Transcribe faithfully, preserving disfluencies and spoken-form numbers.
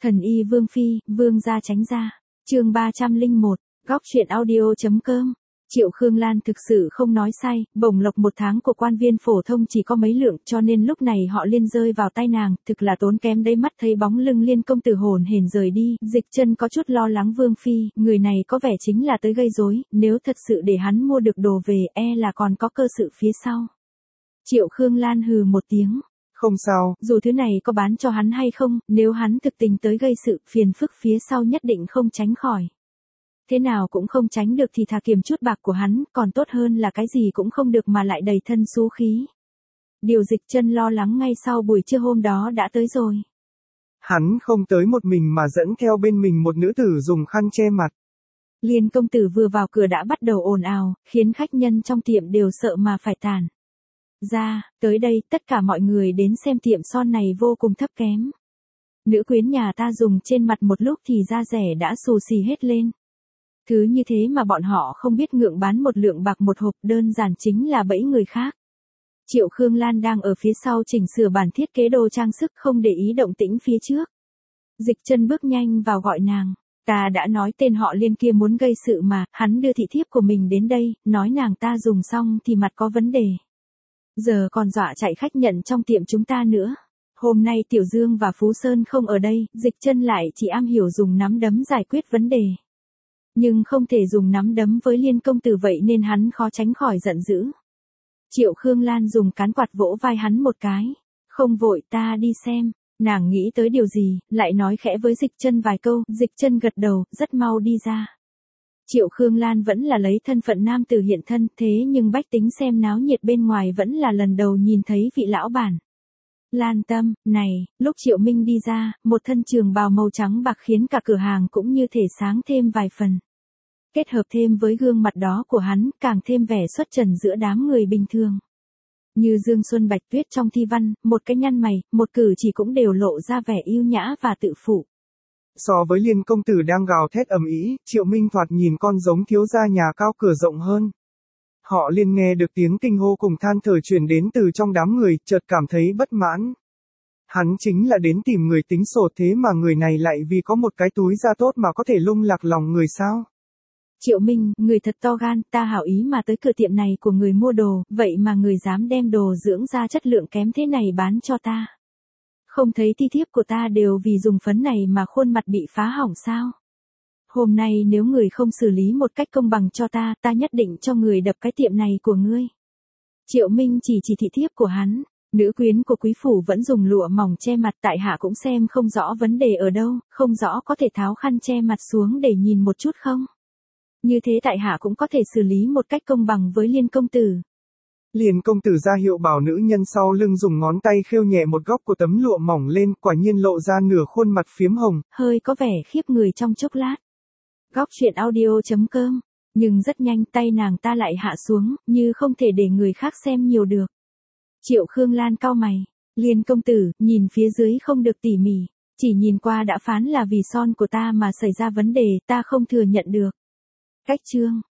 Thần y Vương Phi, Vương gia tránh ra. Chương ba trăm lẻ một, góc truyện audio.com. Triệu Khương Lan thực sự không nói sai, bổng lộc một tháng của quan viên phổ thông chỉ có mấy lượng, cho nên lúc này họ Liên rơi vào tay nàng, thực là tốn kém đấy. Mắt thấy bóng lưng Liên công tử hồn hển rời đi, Dịch Chân có chút lo lắng Vương Phi, người này có vẻ chính là tới gây rối, nếu thật sự để hắn mua được đồ về, e là còn có cơ sự phía sau. Triệu Khương Lan hừ một tiếng. Không sao, dù thứ này có bán cho hắn hay không, nếu hắn thực tình tới gây sự, phiền phức phía sau nhất định không tránh khỏi. Thế nào cũng không tránh được thì thà kiềm chút bạc của hắn, còn tốt hơn là cái gì cũng không được mà lại đầy thân xú khí. Điều Dịch Chân lo lắng ngay sau buổi trưa hôm đó đã tới rồi. Hắn không tới một mình mà dẫn theo bên mình một nữ tử dùng khăn che mặt. Liên công tử vừa vào cửa đã bắt đầu ồn ào, khiến khách nhân trong tiệm đều sợ mà phải tản ra. Tới đây tất cả mọi người đến xem tiệm son này vô cùng thấp kém. Nữ quyến nhà ta dùng trên mặt một lúc thì da rẻ đã xù xì hết lên. Thứ như thế mà bọn họ không biết ngượng bán một lượng bạc một hộp, đơn giản chính là bẫy người khác. Triệu Khương Lan đang ở phía sau chỉnh sửa bản thiết kế đồ trang sức, không để ý động tĩnh phía trước. Dịch Chân bước nhanh vào gọi nàng. Ta đã nói tên họ Liên kia muốn gây sự mà, hắn đưa thị thiếp của mình đến đây, nói nàng ta dùng xong thì mặt có vấn đề. Giờ còn dọa chạy khách nhận trong tiệm chúng ta nữa. Hôm nay Tiểu Dương và Phú Sơn không ở đây, Dịch Chân lại chỉ am hiểu dùng nắm đấm giải quyết vấn đề. Nhưng không thể dùng nắm đấm với Liên công tử, vậy nên hắn khó tránh khỏi giận dữ. Triệu Khương Lan dùng cán quạt vỗ vai hắn một cái. Không vội, ta đi xem. Nàng nghĩ tới điều gì, lại nói khẽ với Dịch Chân vài câu, Dịch Chân gật đầu, rất mau đi ra. Triệu Khương Lan vẫn là lấy thân phận nam tử hiện thân, thế nhưng bách tính xem náo nhiệt bên ngoài vẫn là lần đầu nhìn thấy vị lão bản. Lan Tâm, này, lúc Triệu Minh đi ra, một thân trường bào màu trắng bạc khiến cả cửa hàng cũng như thể sáng thêm vài phần. Kết hợp thêm với gương mặt đó của hắn, càng thêm vẻ xuất trần giữa đám người bình thường. Như Dương Xuân Bạch Tuyết trong thi văn, một cái nhăn mày, một cử chỉ cũng đều lộ ra vẻ yêu nhã và tự phụ. So với Liên công tử đang gào thét ầm ĩ, Triệu Minh thoạt nhìn con giống thiếu gia nhà cao cửa rộng hơn. Họ Liên nghe được tiếng kinh hô cùng than thở truyền đến từ trong đám người, chợt cảm thấy bất mãn. Hắn chính là đến tìm người tính sổ, thế mà người này lại vì có một cái túi da tốt mà có thể lung lạc lòng người sao? Triệu Minh, người thật to gan, ta hảo ý mà tới cửa tiệm này của người mua đồ, vậy mà người dám đem đồ dưỡng da chất lượng kém thế này bán cho ta. Không thấy ti thiếp của ta đều vì dùng phấn này mà khuôn mặt bị phá hỏng sao? Hôm nay nếu người không xử lý một cách công bằng cho ta, ta nhất định cho người đập cái tiệm này của ngươi. Triệu Minh chỉ chỉ thị thiếp của hắn. Nữ quyến của quý phủ vẫn dùng lụa mỏng che mặt, tại hạ cũng xem không rõ vấn đề ở đâu, không rõ có thể tháo khăn che mặt xuống để nhìn một chút không? Như thế tại hạ cũng có thể xử lý một cách công bằng với Liên công tử. Liên công tử ra hiệu bảo nữ nhân sau lưng dùng ngón tay khêu nhẹ một góc của tấm lụa mỏng lên, quả nhiên lộ ra nửa khuôn mặt phiếm hồng, hơi có vẻ khiếp người trong chốc lát. Góc truyện audio.com, nhưng rất nhanh tay nàng ta lại hạ xuống, như không thể để người khác xem nhiều được. Triệu Khương Lan cau mày, Liên công tử, nhìn phía dưới không được tỉ mỉ, chỉ nhìn qua đã phán là vì son của ta mà xảy ra vấn đề, ta không thừa nhận được. Cách chương